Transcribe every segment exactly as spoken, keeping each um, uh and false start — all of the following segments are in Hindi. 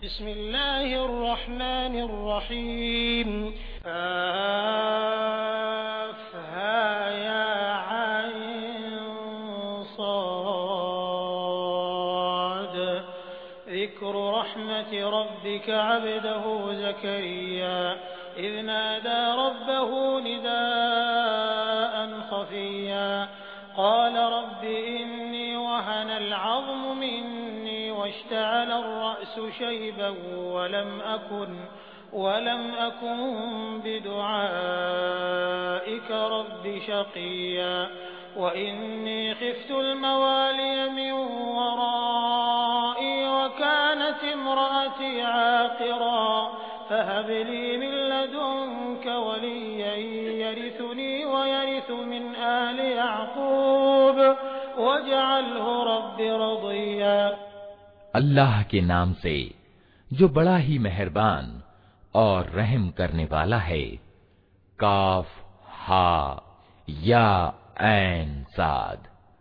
बिस्मिल्लाहिर्रहमानिर्रहीम काफ हा या ऐन साद ज़िक्र रहमति रब्बिका अब्दहू ज़करिया इज़ नादा रब्बहू निदाअन खफ़िय्या क़ाल रब्बि इन्नी वहनल अज़्मु मिन्नी वश्तअलर रअसु शैबन वलम अकुन वलम अकुन बिदुआइका रब्बि शक़िय्या वइन्नी ख़िफ़्तुल मवालिय मिन वराई वकानत इम्रअती आक़िरा फहब ली मिन लदुनक वलिय्यन यरिथुनी वयरिथ मिन आलि याक़ूब वजअलहु रब्बि रदिय्या। अल्लाह के नाम से जो बड़ा ही मेहरबान और रहम करने वाला है। काफ हा या ऐन साद।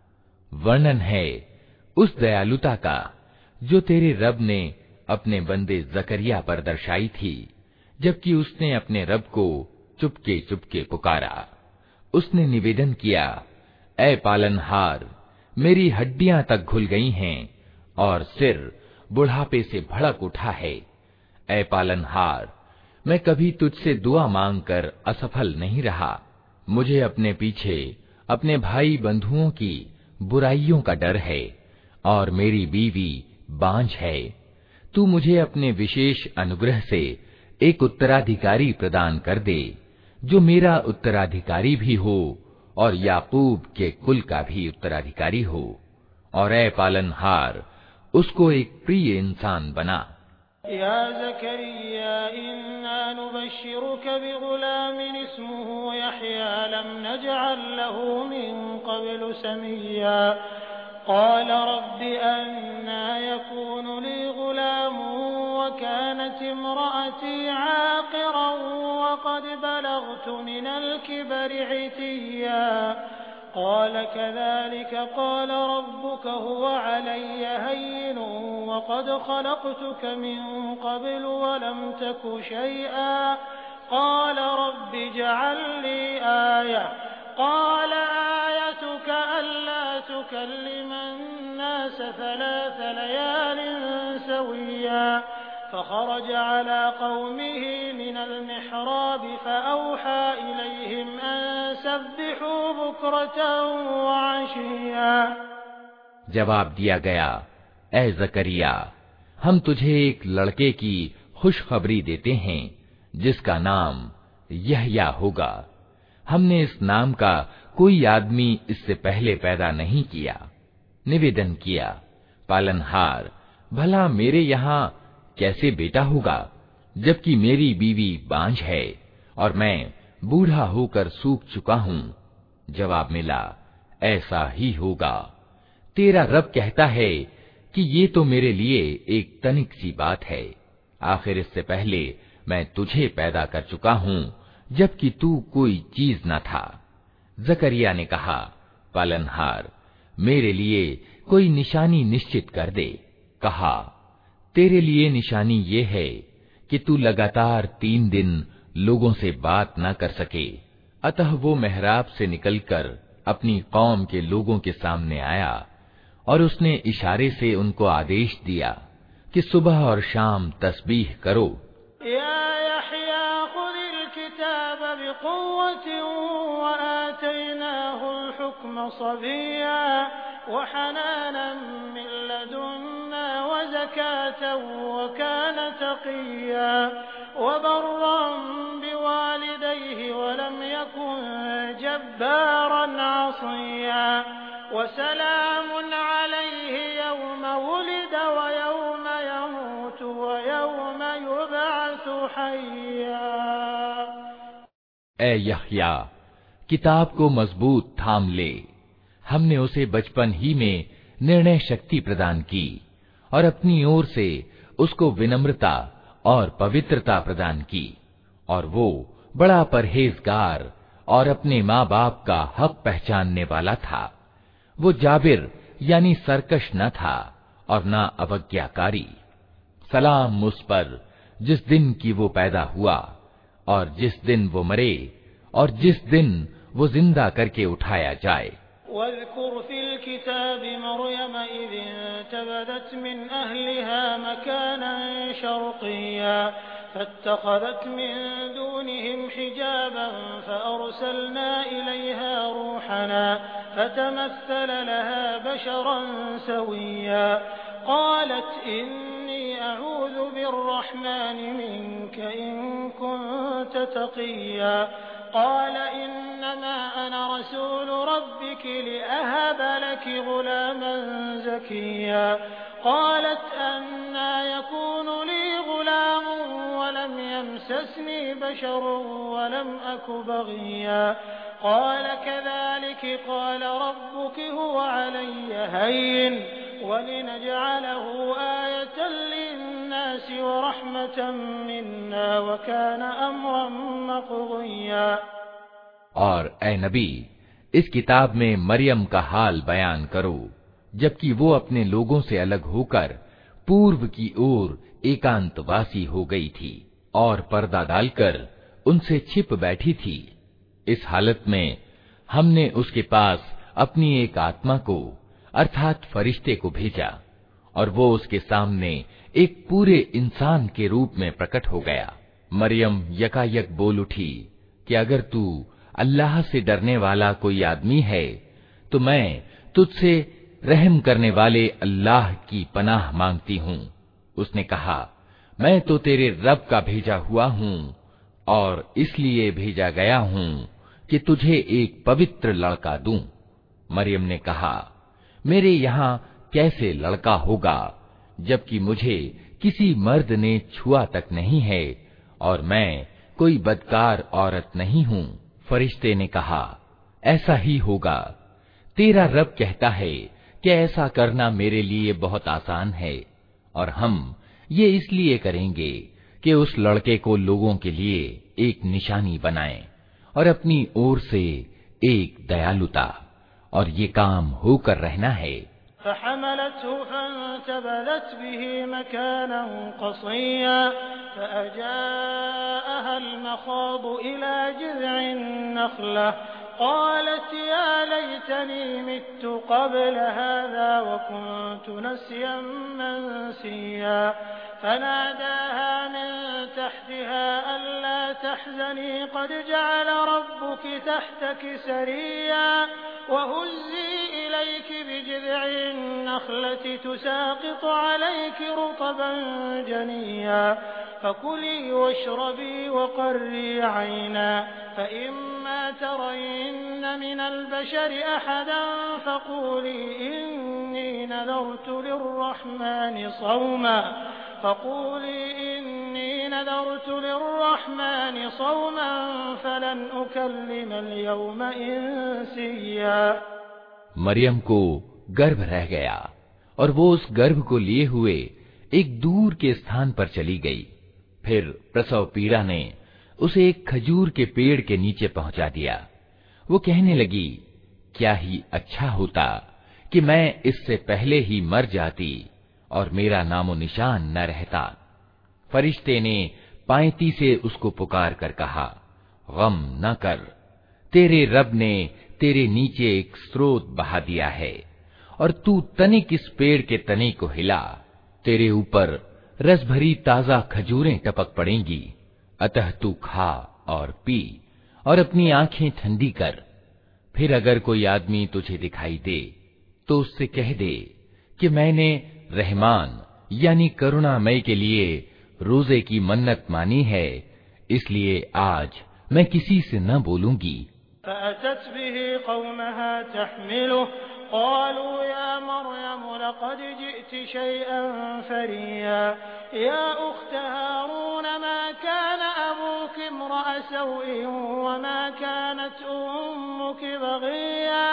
वर्णन है उस दयालुता का जो तेरे रब ने अपने बंदे जकरिया पर दर्शाई थी, जबकि उसने अपने रब को चुपके चुपके पुकारा। उसने निवेदन किया, ऐ पालनहार, मेरी हड्डियां तक घुल गई हैं और सिर बुढ़ापे से भड़क उठा है। ऐ पालनहार, मैं कभी तुझसे दुआ मांगकर असफल नहीं रहा। मुझे अपने पीछे अपने भाई बंधुओं की बुराइयों का डर है और मेरी बीवी बांझ है। तू मुझे अपने विशेष अनुग्रह से एक उत्तराधिकारी प्रदान कर दे, जो मेरा उत्तराधिकारी भी हो और याकूब के कुल का भी उत्तराधिकारी हो। और ऐ पालनहार, उसको एक प्रिय इंसान बना। या ज़करिया इन्ना नुबश्शिरुक बिग़ुलामिन इस्मुहु यहया लम नजअल लहू मिन क़ब्लु समय्या क़ाल रब्बि अन्ना यकूनु ली ग़ुलामुन वकानत इम्रअती आक़िरन वक़द बलग़तु मिनल किबरि इतिय्या क़ाल कज़ालिक क़ाल रब्बुक हुव अलय्य हय्यिनुन वक़द ख़लक़तुक मिन क़ब्लु वलम तक शैअन क़ाल रब्बि इजअल ली आयह क़ाल आयतुक अल्ला तुकल्लिम अन्नास थलाथ लयालिन सविय्या فخرج على قومه من المحراب فأوحى إليهم أن سبحوا بكرة وعشيا। जवाब दिया गया, ऐ जकरिया, हम तुझे एक लड़के की खुशखबरी देते हैं जिसका नाम यहया होगा। हमने इस नाम का कोई आदमी इससे पहले पैदा नहीं किया। निवेदन किया, पालनहार, भला मेरे यहाँ कैसे बेटा होगा, जबकि मेरी बीवी बांझ है और मैं बूढ़ा होकर सूख चुका हूँ। जवाब मिला, ऐसा ही होगा। तेरा रब कहता है कि ये तो मेरे लिए एक तनिक सी बात है। आखिर इससे पहले मैं तुझे पैदा कर चुका हूँ, जबकि तू कोई चीज न था। जकरिया ने कहा, पालनहार, मेरे लिए कोई निशानी निश्चित कर दे। कहा, तेरे लिए निशानी ये है कि तू लगातार तीन दिन लोगों से बात न कर सके। अतः वो मेहराब से निकलकर अपनी कौम के लोगों के सामने आया और उसने इशारे से उनको आदेश दिया कि सुबह और शाम तस्बीह करो। या यहया खुज़िल किताब बिक़ुव्वतिन व आतैनाहुल हुक्म सबिय्या व हनानन मिन लदुन्ना व ज़कातन व कान तक़िय्या व बर्रन बिवालिदैहि व लम यकुन जब्बारन असिय्या व सलामुन अलैहि यौम वुलिद व यौम यमूत व यौम युबअसु हय्या। ऐ यहया, किताब को मजबूत थाम ले। हमने उसे बचपन ही में निर्णय शक्ति प्रदान की और अपनी ओर से उसको विनम्रता और पवित्रता प्रदान की, और वो बड़ा परहेजगार और अपने माँ बाप का हक पहचानने वाला था। वो जाबिर यानी सरकश न था और न अवज्ञाकारी। सलाम उस पर जिस दिन की वो पैदा हुआ और जिस दिन वो मरे और जिस दिन वो जिंदा करके उठाया जाए। वज़्कुर फ़िल किताबि मरियम इज़ इंतबज़त मिन अहलिहा मकानन शर्क़िय्या फत्तख़ज़त मिन दूनिहिम हिजाबन फ़अरसलना इलैहा रूहना फ़तमस्सल लहा बशरन सविय्या क़ालत इन्नी अऊज़ु बिर्रहमानि मिनक इन कुन्त तक़िय्या क़ाल इन्नमा अना रसूलु रब्बिकी लिअहब लकी गुलामन ज़किय्या क़ालत अन्ना यकूनु ली गुलामुन वलम यमससनी बशरुन वलम अकु बग़िय्या क़ाल कज़ालिक क़ाल रब्बुकी हुवा अलय्य हय्यिन वलिनजअलहु आयतन लिन्नासि वरहमतन मिन्ना वकान अम्रन मक़दिय्या। और ए नबी, इस किताब में मरियम का हाल बयान करो जबकि वो अपने लोगों से अलग होकर पूर्व की ओर एकांतवासी हो गई थी और पर्दा डालकर उनसे छिप बैठी थी। इस हालत में हमने उसके पास अपनी एक आत्मा को अर्थात फरिश्ते को भेजा और वो उसके सामने एक पूरे इंसान के रूप में प्रकट हो गया। मरियम यकायक बोल उठी कि अगर तू अल्लाह से डरने वाला कोई आदमी है तो मैं तुझसे रहम करने वाले अल्लाह की पनाह मांगती हूँ। उसने कहा, मैं तो तेरे रब का भेजा हुआ हूँ और इसलिए भेजा गया हूँ कि तुझे एक पवित्र लड़का दूं। मरियम ने कहा, मेरे यहाँ कैसे लड़का होगा जबकि मुझे किसी मर्द ने छुआ तक नहीं है और मैं कोई बदकार औरत नहीं हूँ। फरिश्ते ने कहा, ऐसा ही होगा। तेरा रब कहता है कि ऐसा करना मेरे लिए बहुत आसान है और हम ये इसलिए करेंगे कि उस लड़के को लोगों के लिए एक निशानी बनाएं और अपनी ओर से एक दयालुता, और ये काम होकर रहना है। फ़हमलतहु फ़ंतबज़त बिही मकानन क़सिय्या फ़अजाअहा अल-मख़ाज़ु इला जिज़अिन नख़ला क़ालत या लैतनी मित्तु क़ब्ल हाज़ा व कुन्तु नस्यन मनसिय्या फ़नादाहा मिन तहतिहा अल्ला तहज़नी क़द जअल रब्बुकी तहतकी सरिय्या वहुज़्ज़ी इलैकी बिजिज़अिन नख़लति तुसाक़ितु अलैकी रुतबन जनिय्या फकुली वश्रबी वक़र्री ऐना फ़इम्मा तरयिन्न मिनल बशरि अहदन फ़क़ूली इन्नी नज़रतु लिर्रहमानि सौमा फक़ूली इन्नी नज़रतु लिर्रहमानि सौमन फ़लन उकल्लिमल यौम इंसिय्या। मरियम को गर्भ रह गया और वो उस गर्भ को लिए हुए एक दूर के स्थान पर चली गई। फिर प्रसव पीड़ा ने उसे एक खजूर के पेड़ के नीचे पहुंचा दिया। वो कहने लगी, क्या ही अच्छा होता कि मैं इससे पहले ही मर जाती और मेरा नामो निशान न रहता। फरिश्ते ने पायती से उसको पुकार कर कहा, गम न कर, तेरे रब ने तेरे नीचे एक स्रोत बहा दिया है और तू तनिक इस पेड़ के तने को हिला, तेरे ऊपर रस भरी ताजा खजूरें टपक पड़ेंगी। अतः तू खा और पी और अपनी आंखें ठंडी कर। फिर अगर कोई आदमी तुझे दिखाई दे तो उससे कह दे कि मैंने रहमान यानी करुणामय के लिए रोजे की मन्नत मानी है, इसलिए आज मैं किसी से न बोलूंगी। फ़अतत बिही क़ौमहा तहमिलुहु क़ालू या मरियम लक़द जि'ति शैअन फ़रिय्या या उख़्त हारून मा कान अबूकी इम्रअ सौइन वमा कानत उम्मुकी बग़िय्या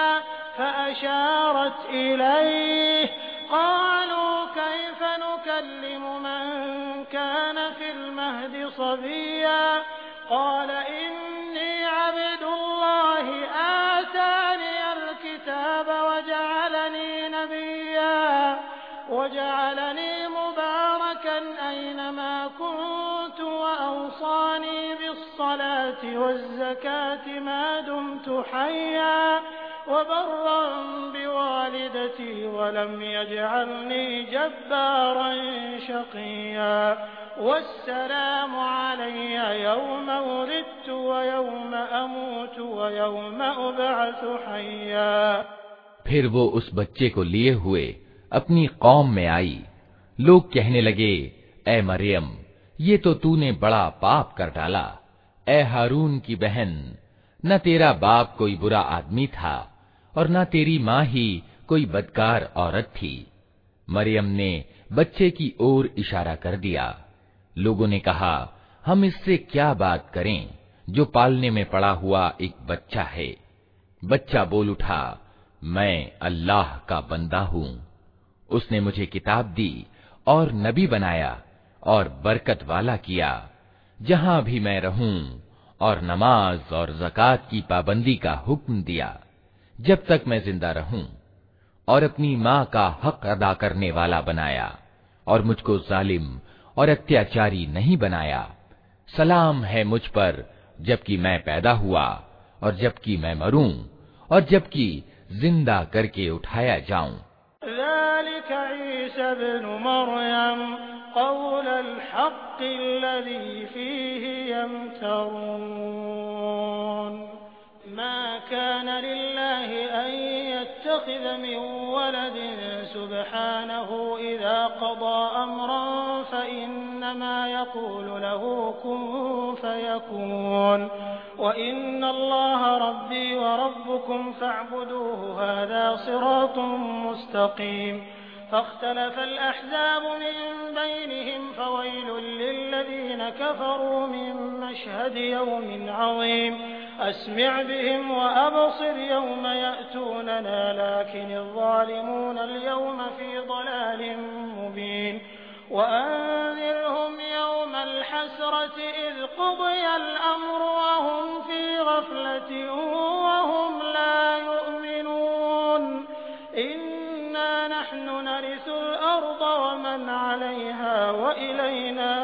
फ़अशारत इलैहि क़ालू कैफ़ नुकल्लिमु मन कान फ़िल महदि सबिय्या क़ाल इन्नी अब्दुल्लाहि आतानियल किताब वजअलनी नबिय्या वजअलनी मुबारकन أَيْنَمَا كُنتُ وَأَوْصَانِي بِالصَّلَاةِ وَالزَّكَاةِ مَا دُمْتُ حَيًّا وَبَرًّا بِوَالِدَتِي وَلَمْ يَجْعَلْنِي جَبَّارًا شَقِيًّا وَالسَّلَامُ عَلَيَّ يَوْمَ وُلِدتُّ وَيَوْمَ أَمُوتُ وَيَوْمَ أُبْعَثُ حَيًّا। फिर वो उस बच्चे को लिए हुए अपनी कौम में आई। लोग कहने लगे, ए मरियम, ये तो तूने बड़ा पाप कर डाला। ए हारून की बहन, न तेरा बाप कोई बुरा आदमी था और न तेरी माँ ही कोई बदकार औरत थी। मरियम ने बच्चे की ओर इशारा कर दिया। लोगों ने कहा, हम इससे क्या बात करें जो पालने में पड़ा हुआ एक बच्चा है। बच्चा बोल उठा, मैं अल्लाह का बंदा हूँ। उसने मुझे किताब दी और नबी बनाया और बरकत वाला किया। जहां भी मैं रहूं, और नमाज और ज़कात की पाबंदी का हुक्म दिया जब तक मैं जिंदा रहूं, और अपनी माँ का हक अदा करने वाला बनाया और मुझको जालिम और अत्याचारी नहीं बनाया। सलाम है मुझ पर जबकि मैं पैदा हुआ और जबकि मैं मरूं और जबकि जिंदा करके उठाया जाऊं। ذَلِكَ عِيسَى ابْنُ مَرْيَمَ قَوْلَ الْحَقِّ الَّذِي فِيهِ يَمْتَرُونَ مَا كَانَ لِلَّهِ أَن يَتَّخِذَ مِن وَلَدٍ سُبْحَانَهُ إِذَا قَضَىٰ أَمْرًا فَإِنَّمَا يَقُولُ لَهُ كُن فَيَكُونُ وَإِنَّ اللَّهَ رَبِّي وَرَبُّكُمْ فَاعْبُدُوهُ هَٰذَا صِرَاطٌ مُّسْتَقِيمٌ فَاخْتَلَفَ الْأَحْزَابُ مِن بَيْنِهِمْ فَوَيْلٌ لِّلَّذِينَ كَفَرُوا مِن مَّشْهَدِ يَوْمٍ عَظِيمٍ أَسْمِعْ بِهِمْ وَأَبْصِرْ يَوْمَ يَأْتُونَنَا لَٰكِنِ الظَّالِمُونَ الْيَوْمَ فِي ضَلَالٍ مُّبِينٍ وَأَنذِرْهُمْ يَوْمَ الْحَسْرَةِ إِذْ قُضِيَ الْأَمْرُ وَهُمْ فِي غَفْلَةٍ وَهُمْ لَا يُؤْمِنُونَ إِنَّا نَحْنُ نَرِثُ الْأَرْضَ وَمَنْ عَلَيْهَا وَإِلَيْنَا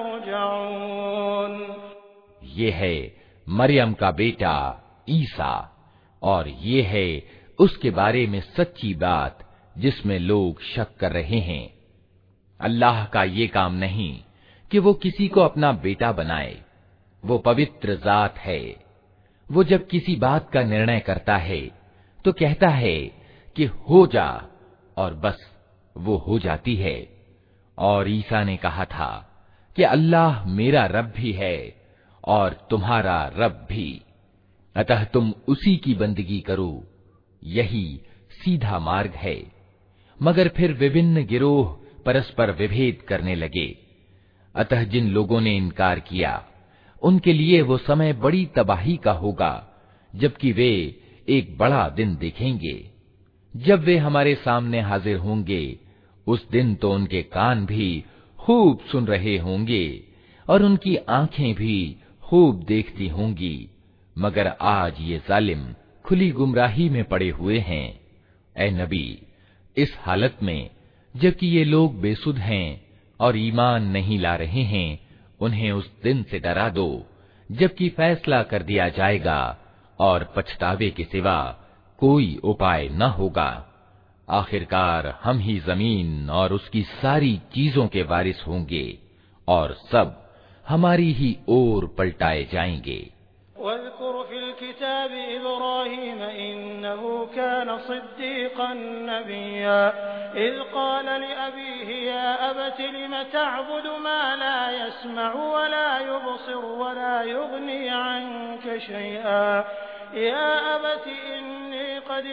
يُرْجَعُونَ। ये है मरियम का बेटा ईसा, और ये है उसके बारे में सच्ची बात जिसमें लोग शक कर रहे हैं। अल्लाह का ये काम नहीं कि वो किसी को अपना बेटा बनाए। वो पवित्र जात है। वो जब किसी बात का निर्णय करता है तो कहता है कि हो जा, और बस वो हो जाती है। और ईसा ने कहा था कि अल्लाह मेरा रब भी है और तुम्हारा रब भी, अतः तुम उसी की बंदगी करो, यही सीधा मार्ग है। मगर फिर विभिन्न गिरोह परस्पर विभेद करने लगे। अतः जिन लोगों ने इनकार किया उनके लिए वो समय बड़ी तबाही का होगा, जबकि वे एक बड़ा दिन देखेंगे। जब वे हमारे सामने हाजिर होंगे उस दिन तो उनके कान भी खूब सुन रहे होंगे और उनकी आंखें भी खूब देखती होंगी, मगर आज ये जालिम खुली गुमराही में पड़े हुए हैं। ऐ नबी, इस हालत में जबकि ये लोग बेसुध हैं और ईमान नहीं ला रहे हैं, उन्हें उस दिन से डरा दो जबकि फैसला कर दिया जाएगा और पछतावे के सिवा कोई उपाय न होगा। आखिरकार हम ही जमीन और उसकी सारी चीजों के वारिस होंगे और सब हमारी ही ओर पलटाए जाएंगे। واذكر في الكتاب إبراهيم إنه كان صديقا نبيا إذ قال لأبيه يا أبت لم تعبد ما لا يسمع ولا يبصر ولا يغني عنك شيئا يا أبت إني قد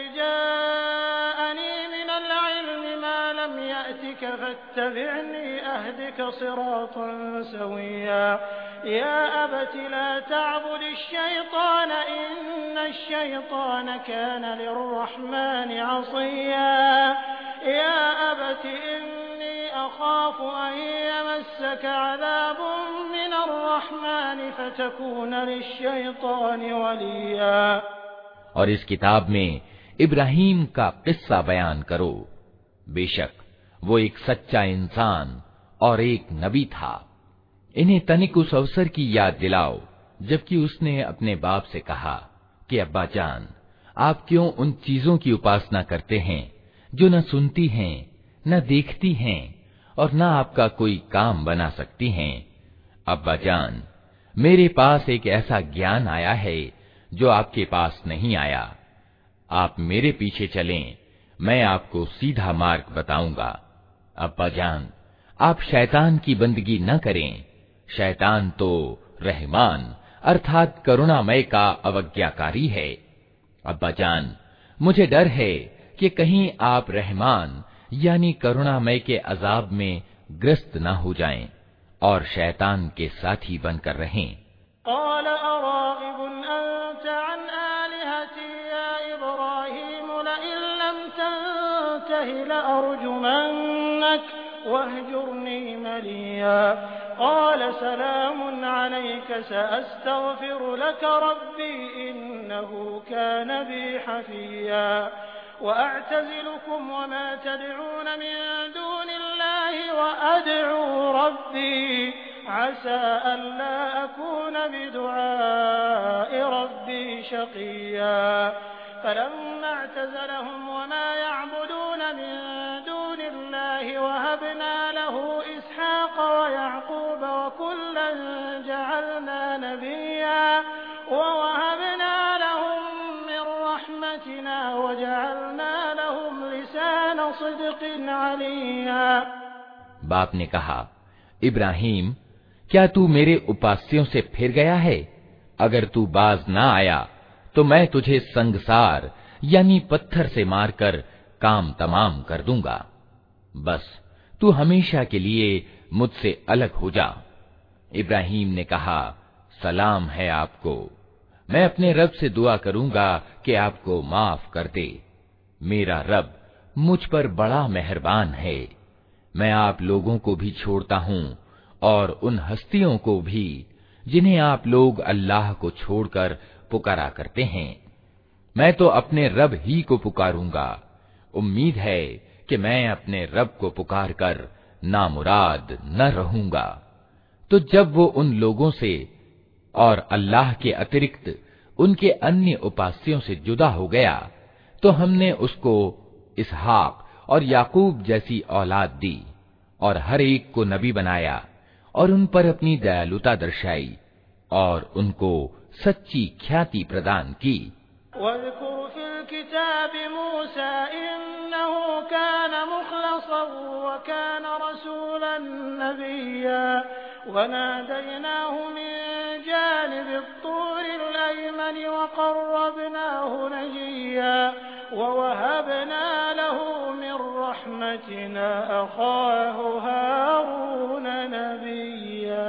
جاءني من العلم ما لم يأتك فاتبعني أهدك صراطا سويا يا أبت لا تعبد الشيطان إن الشيطان كان للرحمن عصيا يا أبت إني أخاف أن يمسك عذاب من الرحمن فتكون للشيطان वलिया। और इस किताब में इब्राहीम का किस्सा बयान करो। बेशक वो एक सच्चा इंसान और एक नबी था। इन्हें तनिक उस अवसर की याद दिलाओ जबकि उसने अपने बाप से कहा कि अब्बा जान, आप क्यों उन चीजों की उपासना करते हैं जो न सुनती हैं, न देखती हैं और न आपका कोई काम बना सकती हैं। अब्बा जान, मेरे पास एक ऐसा ज्ञान आया है जो आपके पास नहीं आया। आप मेरे पीछे चलें, मैं आपको सीधा मार्ग बताऊंगा। अब्बा जान, आप शैतान की बंदगी न करें। शैतान तो रहमान अर्थात करुणामय का अवज्ञाकारी है। अब्बा जान, मुझे डर है कि कहीं आप रहमान यानी करुणामय के अजाब में ग्रस्त न हो जाएं और शैतान के साथी बनकर रहें। वहजुरनी मलिया क़ाल सलामुन अलैक सअस्तग़फिरु लक रब्बी इन्नहु कान बी हफ़िया वअअतज़िलुकुम वमा तदऊन मिन दूनिल्लाहि वअदऊ रब्बी असा अल्ला अकून बिदुआइ रब्बी शक़िया फलम्मा अअतज़लहुम वमा यअबुदून मिन दूनिल्लाहि वहबना लहू इसहाक़ वयअक़ूब वकुल्लन जअलना नबिय्या ववहबना लहुम मिन रहमतिना वजअलना लहुम लिसान सिद्क़िन अलिय्या। बाप ने कहा, इब्राहिम, क्या तू मेरे उपास्यों से फिर गया है? अगर तू बाज ना आया तो मैं तुझे संगसार यानी पत्थर से मारकर काम तमाम कर दूंगा। बस तू हमेशा के लिए मुझसे अलग हो जा। इब्राहिम ने कहा, सलाम है आपको, मैं अपने रब से दुआ करूंगा कि आपको माफ कर दे। मेरा रब मुझ पर बड़ा मेहरबान है। मैं आप लोगों को भी छोड़ता हूं और उन हस्तियों को भी जिन्हें आप लोग अल्लाह को छोड़कर पुकारा करते हैं। मैं तो अपने रब ही को पुकारूंगा। उम्मीद है कि मैं अपने रब को पुकार कर नामुराद न रहूंगा। तो जब वो उन लोगों से और अल्लाह के अतिरिक्त उनके अन्य उपास्यों से जुदा हो गया तो हमने उसको इसहाक और याकूब जैसी औलाद दी और हर एक को नबी बनाया और उन पर अपनी दयालुता दर्शाई और उनको सच्ची ख्याति प्रदान की। वज़्कुर फ़िल किताबि मूसा इन्नहु कान मुख़लसन व कान रसूलन नबिय्या वनादैनाहु मिन जानिबि त्तूरिल अयमनि व क़र्रबनाहु नजिय्या ववहबना लहू मिन रहमतिना अख़ाहु हारून नबिय्या।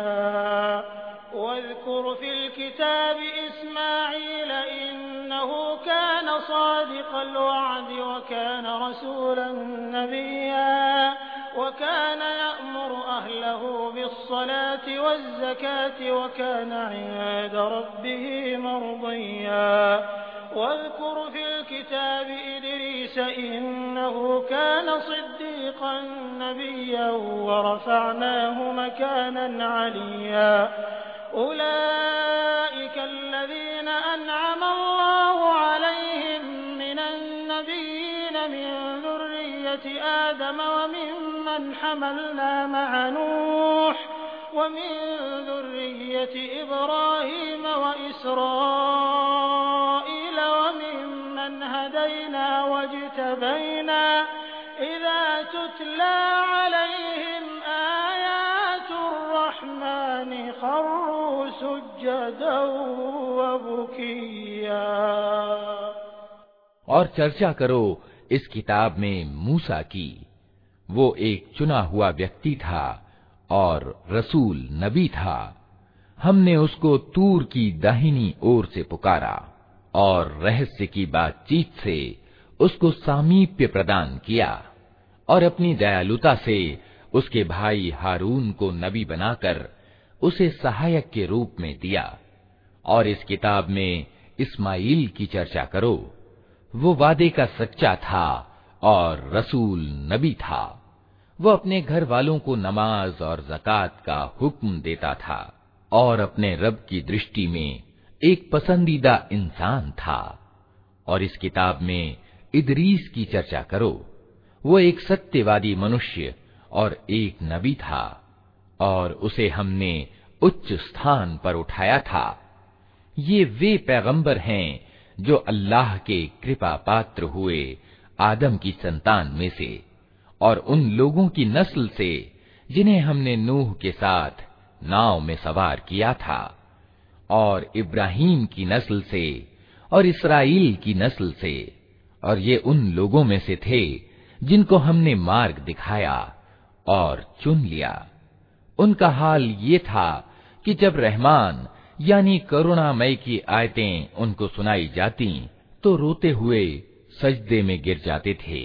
वज़्कुर फ़िल किताबि इस्माईल इन्नहु कान सादिक़ल वअद व कान रसूलन नबिय्या व कान यअमुरु अहलहु बिस्सलाति वज़्ज़काति व कान इंद रब्बिहि मर्दिय्या। वज़्कुर फ़िल किताबि इद्रीस इन्नहु कान सिद्दीक़न नबिय्या व रफ़अनाहु मकानन अलिय्या। उलाइक अल्लज़ीन अनअम अल्लाहु अलैहिम मिनन नबिय्यीन मिन ज़ुर्रिय्यति आदम व मिम्मन हमलना मअ नूह व मिन ज़ुर्रिय्यति इब्राहीम व इस्राईल व मिम्मन हदैना वज्तबैना इज़ा तुतला अलैहिम आयातुर रहमानि खर्रू सुज्जदन व बुकिया। और चर्चा करो इस किताब में मूसा की। वो एक चुना हुआ व्यक्ति था और रसूल नबी था। हमने उसको तूर की दाहिनी ओर से पुकारा और रहस्य की बातचीत से उसको सामीप्य प्रदान किया और अपनी दयालुता से उसके भाई हारून को नबी बनाकर उसे सहायक के रूप में दिया। और इस किताब में इस्माइल की चर्चा करो। वो वादे का सच्चा था और रसूल नबी था। वो अपने घर वालों को नमाज और ज़कात का हुक्म देता था और अपने रब की दृष्टि में एक पसंदीदा इंसान था। और इस किताब में इदरीस की चर्चा करो, वो एक सत्यवादी मनुष्य और एक नबी था और उसे हमने उच्च स्थान पर उठाया था। ये वे पैगंबर हैं जो अल्लाह के कृपा पात्र हुए आदम की संतान में से और उन लोगों की नस्ल से जिन्हें हमने नूह के साथ नाव में सवार किया था, और इब्राहीम की नस्ल से और इसराइल की नस्ल से, और ये उन लोगों में से थे जिनको हमने मार्ग दिखाया और चुन लिया। उनका हाल ये था कि जब रहमान यानी करुणामय की आयतें उनको सुनाई जाती तो रोते हुए सजदे में गिर जाते थे।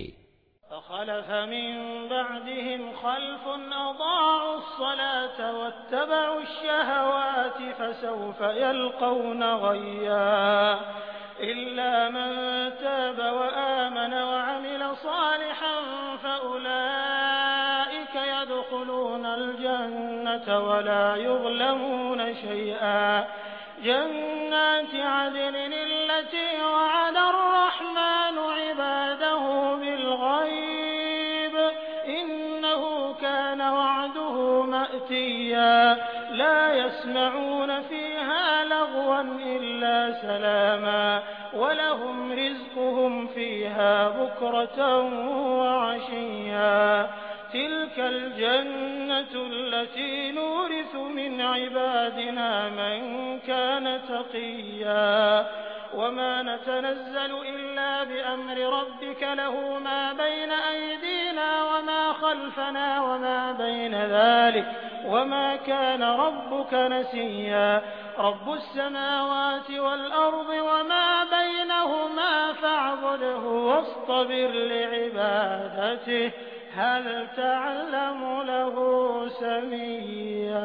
वला युज़लमून शैआ जन्नात अदन अल्लती वअदा अर्रहमान इबादहू बिलग़ैब इन्नहू कान वअदुहू मअतिया ला यस्मऊन फ़ीहा लग़वन इल्ला सलामा वलहुम रिज़्क़ुहुम फ़ीहा बुक्रतन वअशिय्या तिल्कल जन्नतु अल्लती नूरिसु मिन इबादिना मन कान तक़िय्या वमा नतनज़्ज़लु इल्ला बिअम्रि रब्बिक लहू मा बैन अयदीना वमा खल्फना वमा बैन ज़ालिक वमा कान रब्बुक नसिय्या रब्बुस समावाति वल अर्दि वमा बैनहुमा फ़अब्दुहु वस्तबिर लिइबादतिहि हल तअल्लमु लहू समिय्या।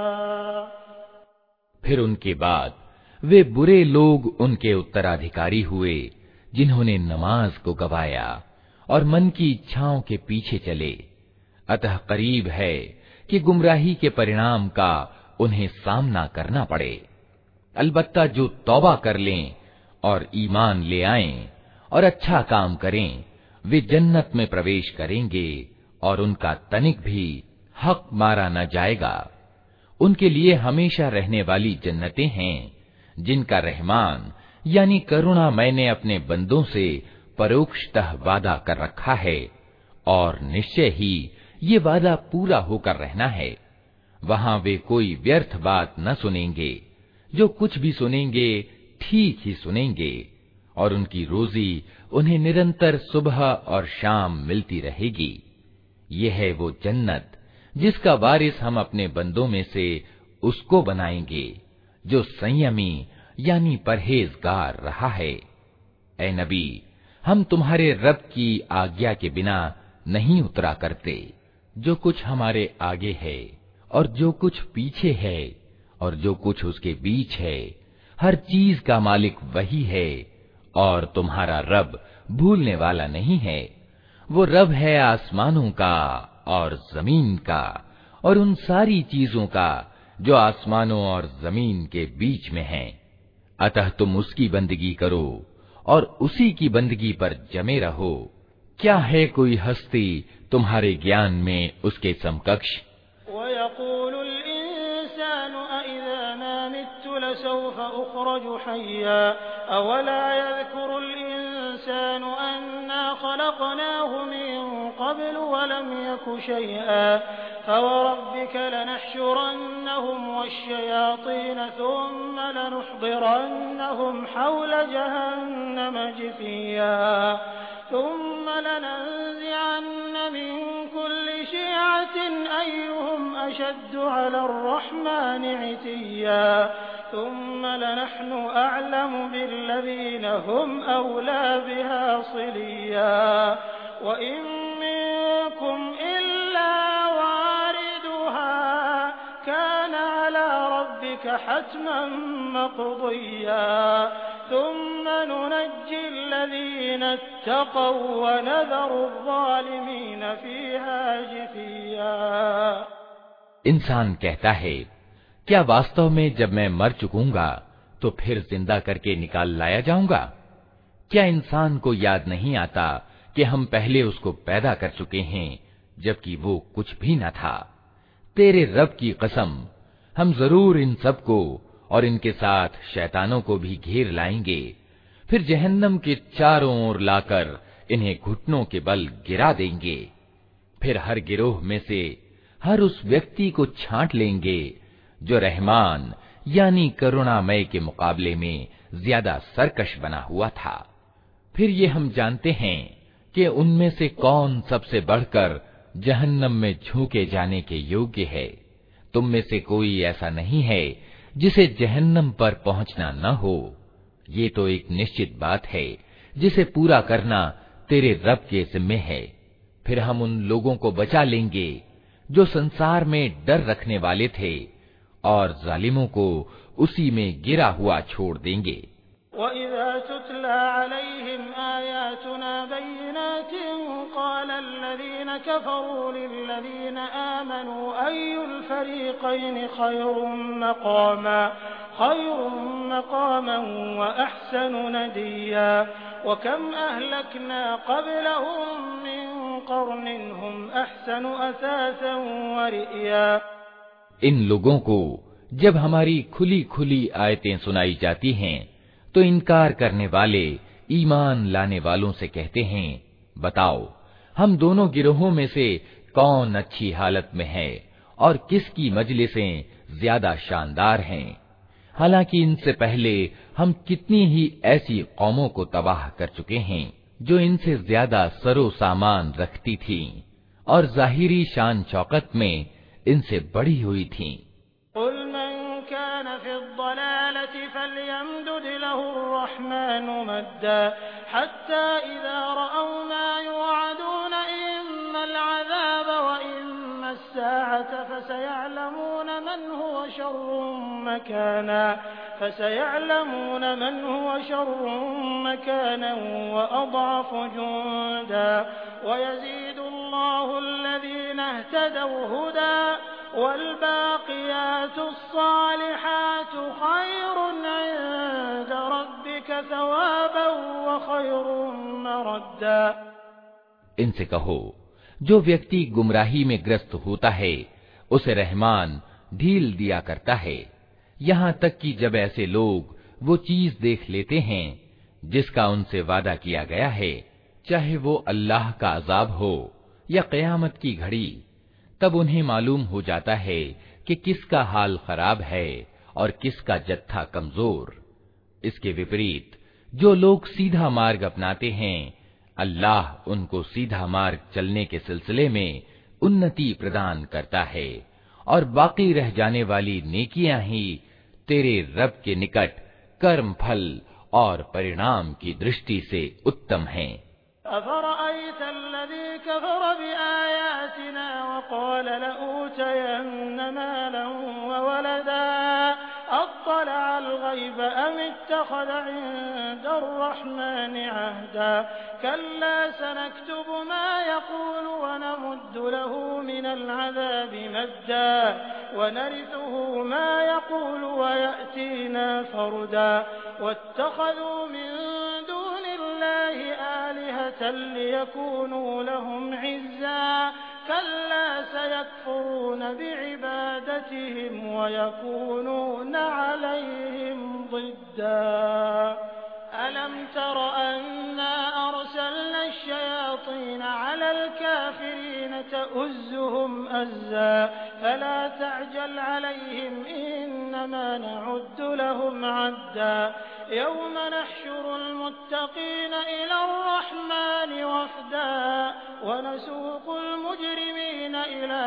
फिर उनके बाद वे बुरे लोग उनके उत्तराधिकारी हुए जिन्होंने नमाज को गवाया और मन की इच्छाओं के पीछे चले। अतः करीब है कि गुमराही के परिणाम का उन्हें सामना करना पड़े। अलबत्ता जो तौबा कर लें और ईमान ले आएं और अच्छा काम करें, वे जन्नत में प्रवेश करेंगे और उनका तनिक भी हक मारा न जाएगा। उनके लिए हमेशा रहने वाली जन्नतें हैं जिनका रहमान यानी करुणा मैंने अपने बंदों से परोक्षतः वादा कर रखा है और निश्चय ही ये वादा पूरा होकर रहना है। वहां वे कोई व्यर्थ बात न सुनेंगे, जो कुछ भी सुनेंगे ठीक ही सुनेंगे और उनकी रोजी उन्हें निरंतर सुबह और शाम मिलती रहेगी। ये है वो जन्नत जिसका वारिस हम अपने बंदों में से उसको बनाएंगे जो संयमी यानी परहेजगार रहा है। ऐ नबी, हम तुम्हारे रब की आज्ञा के बिना नहीं उतरा करते। जो कुछ हमारे आगे है और जो कुछ पीछे है और जो कुछ उसके बीच है, हर चीज का मालिक वही है और तुम्हारा रब भूलने वाला नहीं है। वो रब है आसमानों का और जमीन का और उन सारी चीजों का जो आसमानों और जमीन के बीच में हैं। अतः तुम उसकी बंदगी करो और उसी की बंदगी पर जमे रहो। क्या है कोई हस्ती तुम्हारे ज्ञान में उसके समकक्ष? वयक़ूलुल इंसानु अइज़ा मा मित्तु लसौफ़ उख़रजु हय्या अवला यज़कुरुल इंसानु अन्ना ख़लक़नाहु मिन क़ब्लु वलम यकु शय'आ फवरब्बिक लनहशुरन्नहुम वश्शयातीन थुम्म लनुहदिरन्नहुम हौल जहन्नम जिथिया ثم لننزعن من كل شيعة أيهم أشد على الرحمن عتيا ثم لنحن أعلم بالذين هم أولى بها صليا وإن منكم إلا واردها كان على ربك حتما مقضيا ثم ننجي الذين اتقوا वनज़रु الظالमीन फ़ीहा जिथिया। इंसान कहता है, क्या वास्तव में जब मैं मर चुकूंगा तो फिर जिंदा करके निकाल लाया जाऊंगा? क्या इंसान को याद नहीं आता कि हम पहले उसको पैदा कर चुके हैं जबकि वो कुछ भी न था? तेरे रब की कसम, हम जरूर इन सबको और इनके साथ शैतानों को भी घेर लाएंगे, फिर जहन्नम के चारों ओर लाकर इन्हें घुटनों के बल गिरा देंगे। फिर हर गिरोह में से हर उस व्यक्ति को छांट लेंगे जो रहमान यानी करुणामय के मुकाबले में ज्यादा सरकश बना हुआ था। फिर ये हम जानते हैं कि उनमें से कौन सबसे बढ़कर जहन्नम में झोंके जाने के योग्य है। तुम में से कोई ऐसा नहीं है जिसे जहन्नम पर पहुंचना न हो। ये तो एक निश्चित बात है जिसे पूरा करना तेरे रब के जिम्मे है। फिर हम उन लोगों को बचा लेंगे जो संसार में डर रखने वाले थे और जालिमों को उसी में गिरा हुआ छोड़ देंगे। वइज़ा तुतला अलैहिम आयातुना बय्यिनातिन क़ाला अल्लज़ीना कफ़रू लिल्लज़ीना आमनू अय्युल फ़रीक़ैनि ख़ैरुम मक़ामा ख़ैरुम मक़ामन व अहसनु नदिया व कम अहलकना क़ब्लहुम मिन क़र्निन हुम अहसनु असासन व रि'या। इन लोगों को जब हमारी खुली खुली आयतें सुनाई जाती हैं तो इनकार करने वाले ईमान लाने वालों से कहते हैं, बताओ हम दोनों गिरोहों में से कौन अच्छी हालत में है और किसकी मजलिसें ज्यादा शानदार हैं। हालांकि इनसे पहले हम कितनी ही ऐसी कौमों को तबाह कर चुके हैं जो इनसे ज्यादा सरो सामान रखती थीं और जाहिरी शान शौकत में इनसे बढ़ी हुई थीं। कुल मन कान फ़िद्दलालति फ़लयमदुद लहुर्रहमानु मद्दा हत्ता इज़ा रअव मा युअदून इम्मल अज़ाब व इम्मस्साअत फसयअलमून मन हुव शर्रुम मकाना फसयअलमून मन हुव शर्रुम मकाना व अضअफ़ जुंदा व यज़ीदुल्लाहु अल्लज़ीना इह्तदव हुदा वल्बाक़ियातुस सालिहातु ख़ैरुन इंद रब्बिक सवाबन व ख़ैरुम मरद्दा। इनसे कहो, जो व्यक्ति गुमराही में ग्रस्त होता है उसे रहमान ढील दिया करता है, यहाँ तक कि जब ऐसे लोग वो चीज देख लेते हैं जिसका उनसे वादा किया गया है, चाहे वो अल्लाह का अजाब हो या क़यामत की घड़ी, तब उन्हें मालूम हो जाता है कि किसका हाल खराब है और किसका जत्था कमजोर। इसके विपरीत जो लोग सीधा मार्ग अपनाते हैं, अल्लाह उनको सीधा मार्ग चलने के सिलसिले में उन्नति प्रदान करता है और बाकी रह जाने वाली नेकियां ही तेरे रब के निकट कर्म फल और परिणाम की दृष्टि से उत्तम हैं। अफ़रअयत अल्लज़ी कफ़र बिआयातिना व क़ाल लऊतयन्न मालन व वलदा अत्तलअल ग़ैब अम इत्तख़ज़ इंदर्रहमानि अहदा कल्ला सनक्तुबु मा यक़ूलु व नमुद्दु लहु मिनल अज़ाबि मद्दा व नरिथुहु मा यक़ूलु व यअतीना फ़र्दा वत्तख़ज़ू मिन दूनिल्लाहि आलिहतन लियकूनू लहुम इज़्ज़ा कल्ला सयकफुरून बिइबादतिहिम व यकूनून अलैहिम ज़िद्दा। अलम तर अन्ना अरसलना अश्शयातीन अलल काफिरीन तउज़्ज़ुहुम अज़्ज़ा फला तअजल अलैहिम इन्नमा नअुद्दु लहुम अद्दा यौम नहशुरुल मुत्तक़ीन इलर रहमानि वफ़दा व नसूक़ुल मुजरिमीन इला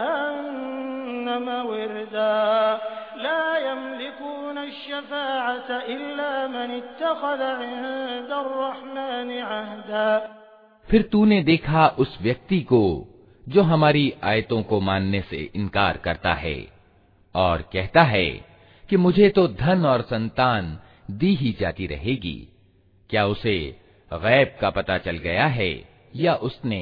जहन्नम विरदा ला यमलिकून अश्शफ़ाअत इल्ला मन इत्तख़ज़ इंदर रहमानि अहदा। फिर तूने देखा उस व्यक्ति को जो हमारी आयतों को मानने से इनकार करता है और कहता है कि मुझे तो धन और संतान दी ही जाती रहेगी। क्या उसे गैब का पता चल गया है या उसने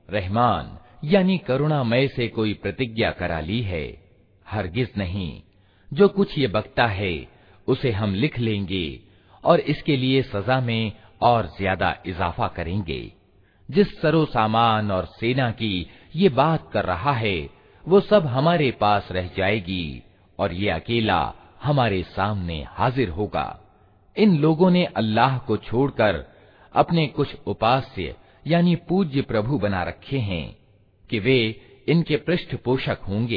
रहमान यानी करुणामय से कोई प्रतिज्ञा करा ली है? हरगिज नहीं। जो कुछ ये बकता है उसे हम लिख लेंगे और इसके लिए सजा में और ज्यादा इजाफा करेंगे। जिस सरो सामान और सेना की ये बात कर रहा है वो सब हमारे पास रह जाएगी और ये अकेला हमारे सामने हाजिर होगा। इन लोगों ने अल्लाह को छोड़कर अपने कुछ उपास्य यानी पूज्य प्रभु बना रखे हैं कि वे इनके पृष्ठपोषक होंगे।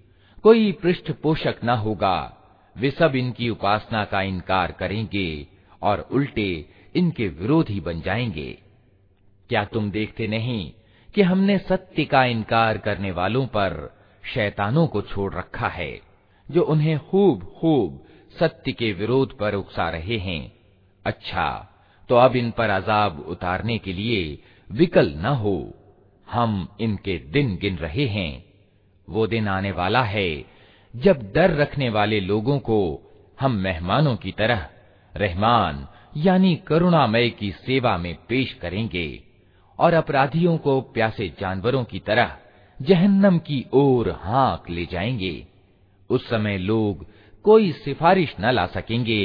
कोई पृष्ठपोषक न होगा। वे सब इनकी उपासना का इनकार करेंगे और उल्टे इनके विरोधी बन जाएंगे। क्या तुम देखते नहीं कि हमने सत्य का इनकार करने वालों पर शैतानों को छोड़ रखा है, जो उन्हें खूब खूब सत्य के विरोध पर उकसा रहे हैं। अच्छा, तो अब इन पर अजाब उतारने के लिए विकल न हो। हम इनके दिन गिन रहे हैं। वो दिन आने वाला है जब डर रखने वाले लोगों को हम मेहमानों की तरह रहमान यानी करुणामय की सेवा में पेश करेंगे और अपराधियों को प्यासे जानवरों की तरह जहन्नम की ओर हाँक ले जाएंगे। उस समय लोग कोई सिफारिश न ला सकेंगे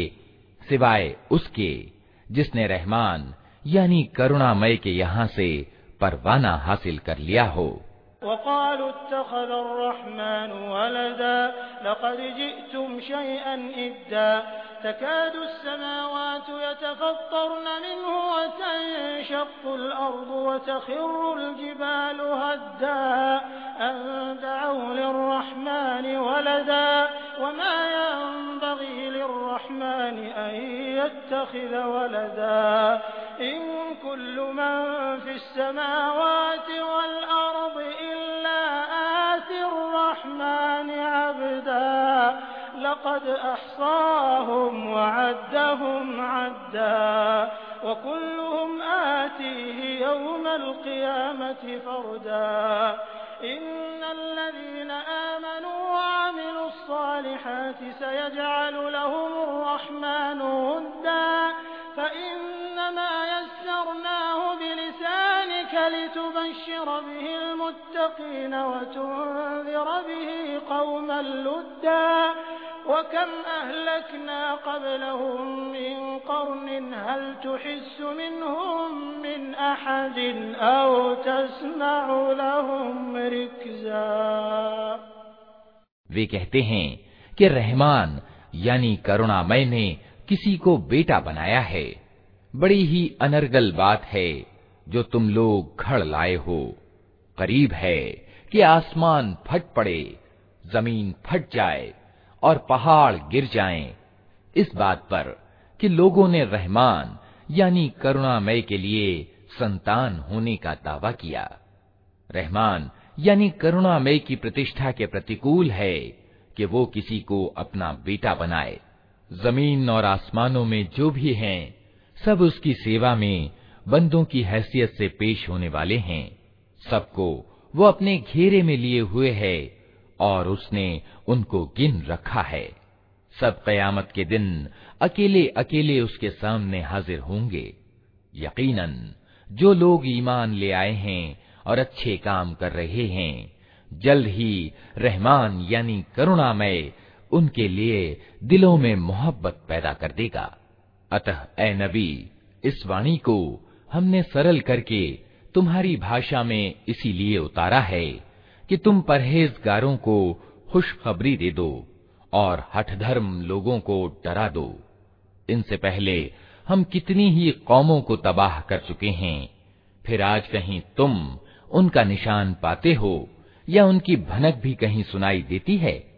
सिवाय उसके जिसने रहमान यानी करुणामय के यहाँ से परवाना हासिल कर लिया हो। वक़ालू इत्तख़ज़ अर्रहमान वलदा लक़द जिअ्तुम शयअन इद्दा तकादु अस्समावातु यतफ़त्तरन मिन्हु वतंशक़्क़ुल अर्दु वतख़िर्रुल जिबालु हद्दा अन दअव लिर्रहमान वलदा वमा यंबग़ी लिर्रहमान अन यत्तख़िज़ वलदा इन कुल्लु मन फ़िस समावाति वल अर्दि इल्ला आतिर रहमान अब्दा लक़द अहसाहुम वअद्दहुम अद्दा वकुल्लुहुम आतीहि यौमल क़ियामति फ़र्दा इन्नल्लज़ीना आमनू वअमिलुस्सालिहाति सयजअलु लहुमुर रहमानु वद्दा फ़इन्नमा यस्सरनाहु बिलिसानिक लितुबश्शिर बिहिल मुत्तक़ीन वतुन्ज़िर बिहि क़ौमन लुद्दा वकम अहलकना क़ब्लहुम मिन क़र्निन हल तुहिस्सु मिनहुम मिन अहदिन औ तस्मअु लहुम रिक्ज़ा। वे कहते हैं कि रहमान यानी करुणामय ने किसी को बेटा बनाया है। बड़ी ही अनर्गल बात है जो तुम लोग घड़ लाए हो। करीब है कि आसमान फट पड़े, जमीन फट जाए और पहाड़ गिर जाएं, इस बात पर कि लोगों ने रहमान यानी करुणामय के लिए संतान होने का दावा किया। रहमान यानी करुणामय की प्रतिष्ठा के प्रतिकूल है कि वो किसी को अपना बेटा बनाए। जमीन और आसमानों में जो भी हैं सब उसकी सेवा में बंदों की हैसियत से पेश होने वाले हैं। सबको वो अपने घेरे में लिए हुए है और उसने उनको गिन रखा है। सब क़यामत के दिन अकेले अकेले उसके सामने हाजिर होंगे। यकीनन जो लोग ईमान ले आए हैं और अच्छे काम कर रहे हैं, जल्द ही रहमान यानी करुणामय उनके लिए दिलों में मोहब्बत पैदा कर देगा। अतः ए नबी, इस वाणी को हमने सरल करके तुम्हारी भाषा में इसीलिए उतारा है कि तुम परहेजगारों को खुशखबरी दे दो और हठधर्म लोगों को डरा दो। इनसे पहले हम कितनी ही कौमों को तबाह कर चुके हैं, फिर आज कहीं तुम उनका निशान पाते हो या उनकी भनक भी कहीं सुनाई देती है?